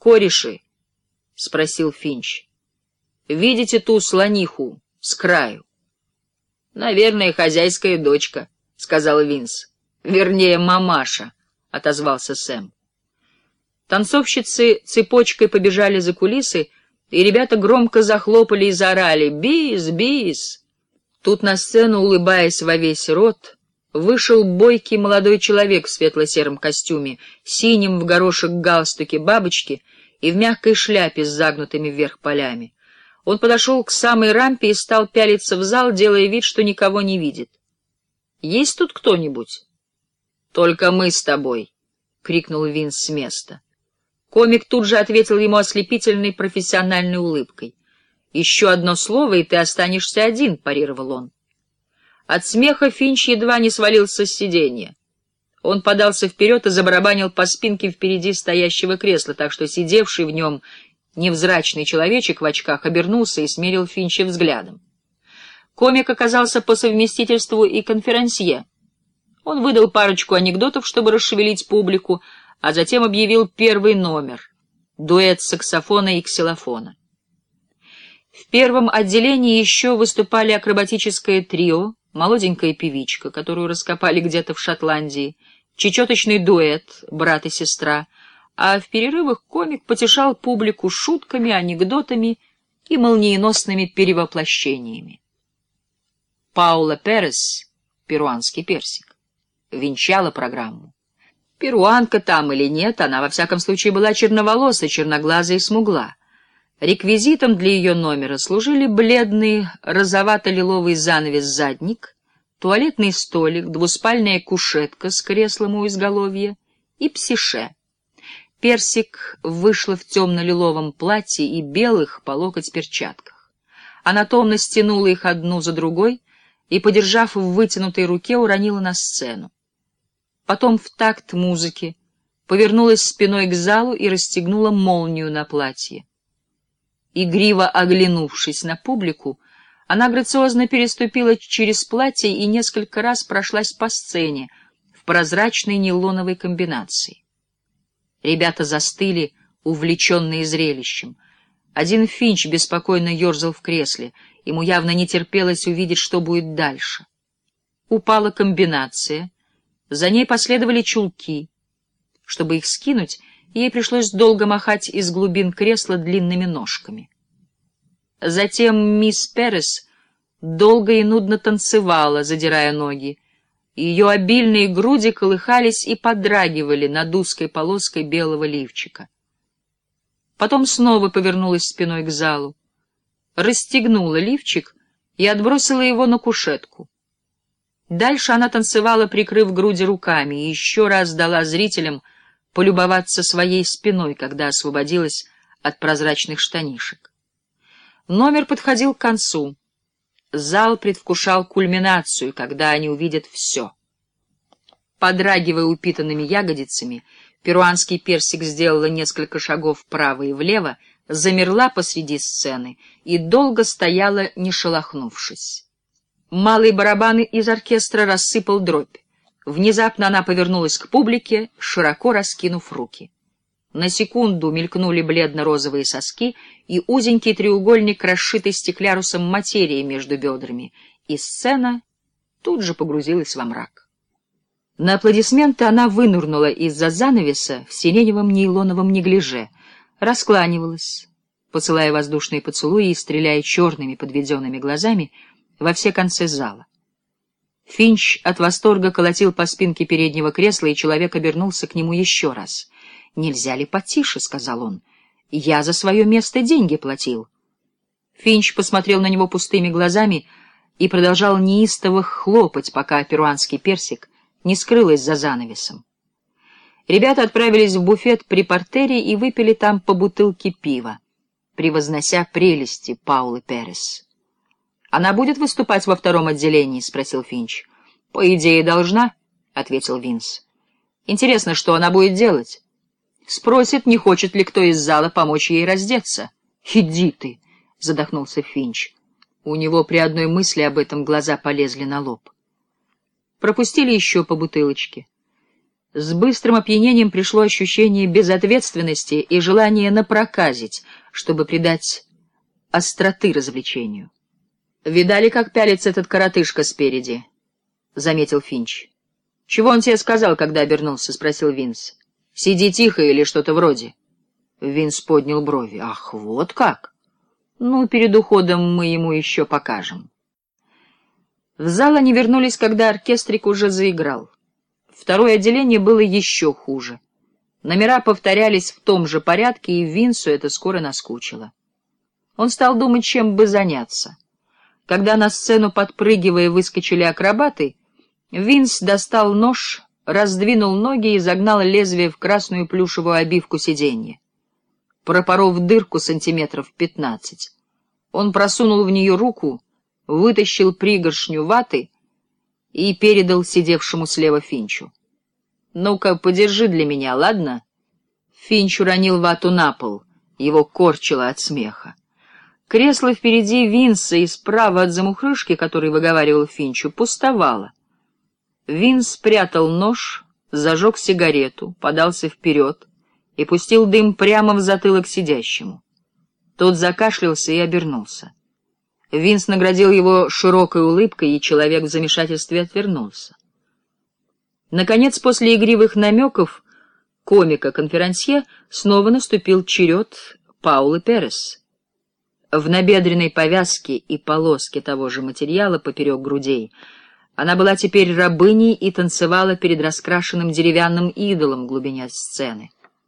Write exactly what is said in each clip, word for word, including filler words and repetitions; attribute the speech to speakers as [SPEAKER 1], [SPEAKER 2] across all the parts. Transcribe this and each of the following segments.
[SPEAKER 1] кореши? — спросил Финч. — Видите ту слониху с краю? — Наверное, хозяйская дочка, — сказал Винс. — Вернее, мамаша, — отозвался Сэм. Танцовщицы цепочкой побежали за кулисы, и ребята громко захлопали и заорали: «Бис! Бис!». Тут на сцену, улыбаясь во весь рот, вышел бойкий молодой человек в светло-сером костюме, синем в горошек галстуке бабочки и в мягкой шляпе с загнутыми вверх полями. Он подошел к самой рампе и стал пялиться в зал, делая вид, что никого не видит. «Есть тут кто-нибудь?» «Только мы с тобой!» — крикнул Винс с места. Комик тут же ответил ему ослепительной профессиональной улыбкой. «Еще одно слово, и ты останешься один», — парировал он. От смеха Финч едва не свалился с сиденья. Он подался вперед и забарабанил по спинке впереди стоящего кресла, так что сидевший в нем невзрачный человечек в очках обернулся и смерил Финча взглядом. Комик оказался по совместительству и конферансье. Он выдал парочку анекдотов, чтобы расшевелить публику, а затем объявил первый номер — дуэт саксофона и ксилофона. В первом отделении еще выступали акробатическое трио, молоденькая певичка, которую раскопали где-то в Шотландии, чечеточный дуэт, брат и сестра, а в перерывах комик потешал публику шутками, анекдотами и молниеносными перевоплощениями. Паула Перес, перуанский персик, венчала программу. Перуанка там или нет, она во всяком случае была черноволосой, черноглазой и смугла. Реквизитом для ее номера служили бледный розовато-лиловый занавес-задник, туалетный столик, двуспальная кушетка с креслом у изголовья и псише. Персик вышла в темно-лиловом платье и белых по локоть перчатках. Она томно стянула их одну за другой и, подержав в вытянутой руке, уронила на сцену. Потом в такт музыки повернулась спиной к залу и расстегнула молнию на платье. Игриво оглянувшись на публику, она грациозно переступила через платье и несколько раз прошлась по сцене в прозрачной нейлоновой комбинации. Ребята застыли, увлеченные зрелищем. Один Финч беспокойно ерзал в кресле, ему явно не терпелось увидеть, что будет дальше. Упала комбинация. За ней последовали чулки. Чтобы их скинуть, ей пришлось долго махать из глубин кресла длинными ножками. Затем мисс Перес долго и нудно танцевала, задирая ноги. Ее обильные груди колыхались и подрагивали над узкой полоской белого лифчика. Потом снова повернулась спиной к залу, расстегнула лифчик и отбросила его на кушетку. Дальше она танцевала, прикрыв груди руками, и еще раз дала зрителям полюбоваться своей спиной, когда освободилась от прозрачных штанишек. Номер подходил к концу. Зал предвкушал кульминацию, когда они увидят все. Подрагивая упитанными ягодицами, перуанский персик сделала несколько шагов вправо и влево, замерла посреди сцены и долго стояла, не шелохнувшись. Малый барабан из оркестра рассыпал дробь. Внезапно она повернулась к публике, широко раскинув руки. На секунду мелькнули бледно-розовые соски и узенький треугольник, расшитый стеклярусом материи между бедрами, и сцена тут же погрузилась во мрак. На аплодисменты она вынырнула из-за занавеса в сиреневом нейлоновом неглиже, раскланивалась, посылая воздушные поцелуи и стреляя черными подведенными глазами во все концы зала. Финч от восторга колотил по спинке переднего кресла, и человек обернулся к нему еще раз. «Нельзя ли потише?» — сказал он. «Я за свое место деньги платил». Финч посмотрел на него пустыми глазами и продолжал неистово хлопать, пока перуанский персик не скрылась за занавесом. Ребята отправились в буфет при портере и выпили там по бутылке пива, превознося прелести Паулы Перес. «Она будет выступать во втором отделении?» — спросил Финч. «По идее, должна», — ответил Винс. «Интересно, что она будет делать?» «Спросит, не хочет ли кто из зала помочь ей раздеться». «Иди ты!» — задохнулся Финч. У него при одной мысли об этом глаза полезли на лоб. Пропустили еще по бутылочке. С быстрым опьянением пришло ощущение безответственности и желание напроказить, чтобы придать остроты развлечению. «Видали, как пялится этот коротышка спереди?» — заметил Финч. «Чего он тебе сказал, когда обернулся?» — спросил Винс. «Сиди тихо» или что-то вроде. Винс поднял брови. «Ах, вот как! Ну, перед уходом мы ему еще покажем». В зал они вернулись, когда оркестрик уже заиграл. Второе отделение было еще хуже. Номера повторялись в том же порядке, и Винсу это скоро наскучило. Он стал думать, чем бы заняться. Когда на сцену, подпрыгивая, выскочили акробаты, Винс достал нож, раздвинул ноги и загнал лезвие в красную плюшевую обивку сиденья. Пропоров дырку сантиметров пятнадцать. Он просунул в нее руку, вытащил пригоршню ваты и передал сидевшему слева Финчу. «Ну-ка, подержи для меня, ладно?» Финч уронил вату на пол, его корчило от смеха. Кресло впереди Винса и справа от замухрышки, который выговаривал Финчу, пустовало. Винс спрятал нож, зажег сигарету, подался вперед и пустил дым прямо в затылок сидящему. Тот закашлялся и обернулся. Винс наградил его широкой улыбкой, и человек в замешательстве отвернулся. Наконец, после игривых намеков комика-конферансье снова наступил черед Паулы Перес. В набедренной повязке и полоске того же материала поперек грудей она была теперь рабыней и танцевала перед раскрашенным деревянным идолом в глубине сцены.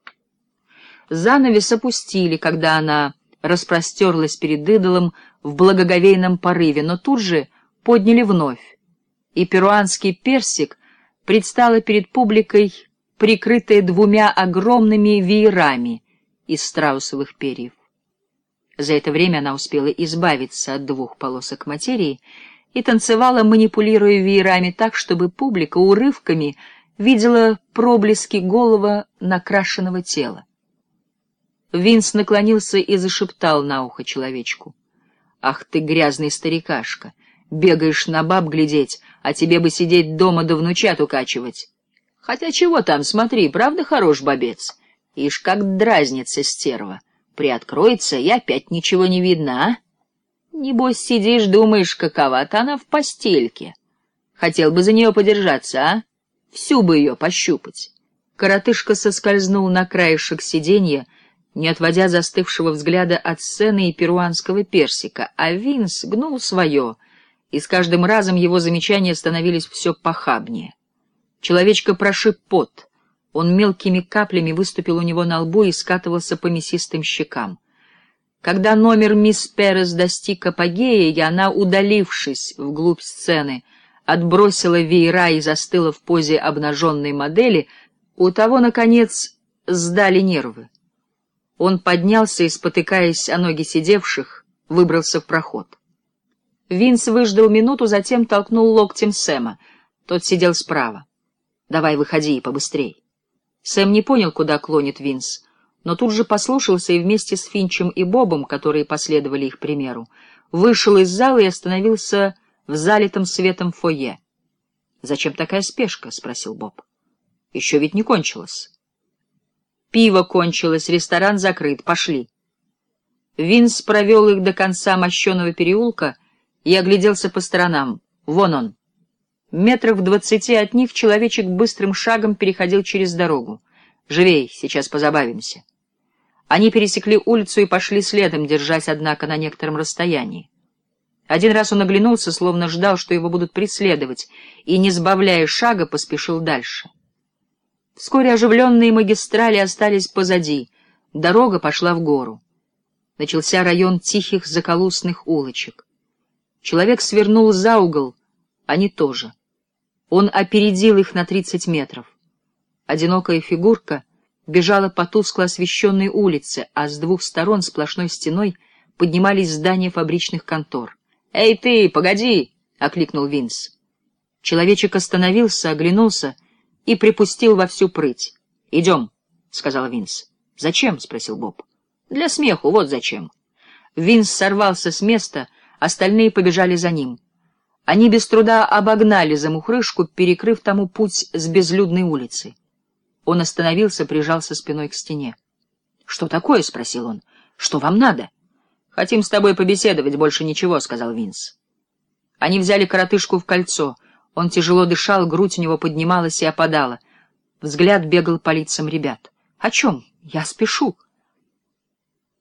[SPEAKER 1] Занавес опустили, когда она распростерлась перед идолом в благоговейном порыве, но тут же подняли вновь, и перуанский персик предстала перед публикой, прикрытая двумя огромными веерами из страусовых перьев. За это время она успела избавиться от двух полосок материи и танцевала, манипулируя веерами так, чтобы публика урывками видела проблески голого накрашенного тела. Винс наклонился и зашептал на ухо человечку: «Ах ты, грязный старикашка! Бегаешь на баб глядеть, а тебе бы сидеть дома да внучат укачивать. Хотя чего там, смотри, правда хорош бобец? Ишь, как дразнится стерва. Приоткроется, и опять ничего не видно, а? Небось, сидишь, думаешь, какова-то она в постельке. Хотел бы за нее подержаться, а? Всю бы ее пощупать». Коротышка соскользнул на краешек сиденья, не отводя застывшего взгляда от сцены и перуанского персика, а Винс гнул свое, и с каждым разом его замечания становились все похабнее. Человечка прошиб пот. Он мелкими каплями выступил у него на лбу и скатывался по мясистым щекам. Когда номер мисс Перес достиг апогея, и она, удалившись вглубь сцены, отбросила веера и застыла в позе обнаженной модели, у того, наконец, сдали нервы. Он поднялся и, спотыкаясь о ноги сидевших, выбрался в проход. Винс выждал минуту, затем толкнул локтем Сэма. Тот сидел справа. «Давай, выходи, побыстрей». Сэм не понял, куда клонит Винс, но тут же послушался и вместе с Финчем и Бобом, которые последовали их примеру, вышел из зала и остановился в залитом светом фойе. «Зачем такая спешка?» — спросил Боб. «Еще ведь не кончилось». «Пиво кончилось, ресторан закрыт, пошли». Винс провел их до конца мощеного переулка и огляделся по сторонам. Вон он. Метрах в двадцати от них человечек быстрым шагом переходил через дорогу. «Живей, сейчас позабавимся». Они пересекли улицу и пошли следом, держась, однако, на некотором расстоянии. Один раз он оглянулся, словно ждал, что его будут преследовать, и, не сбавляя шага, поспешил дальше. Вскоре оживленные магистрали остались позади, дорога пошла в гору. Начался район тихих заколусных улочек. Человек свернул за угол, они тоже. Он опередил их на тридцать метров. Одинокая фигурка бежала по тускло освещенной улице, а с двух сторон сплошной стеной поднимались здания фабричных контор. «Эй ты, погоди!» — окликнул Винс. Человечек остановился, оглянулся и припустил во всю прыть. «Идем», — сказал Винс. «Зачем?» — спросил Боб. «Для смеху, вот зачем». Винс сорвался с места, остальные побежали за ним. Они без труда обогнали замухрышку, перекрыв тому путь с безлюдной улицы. Он остановился, прижался спиной к стене. — Что такое? — спросил он. — Что вам надо? — Хотим с тобой побеседовать, больше ничего, — сказал Винс. Они взяли коротышку в кольцо. Он тяжело дышал, грудь у него поднималась и опадала. Взгляд бегал по лицам ребят. — О чем? Я спешу.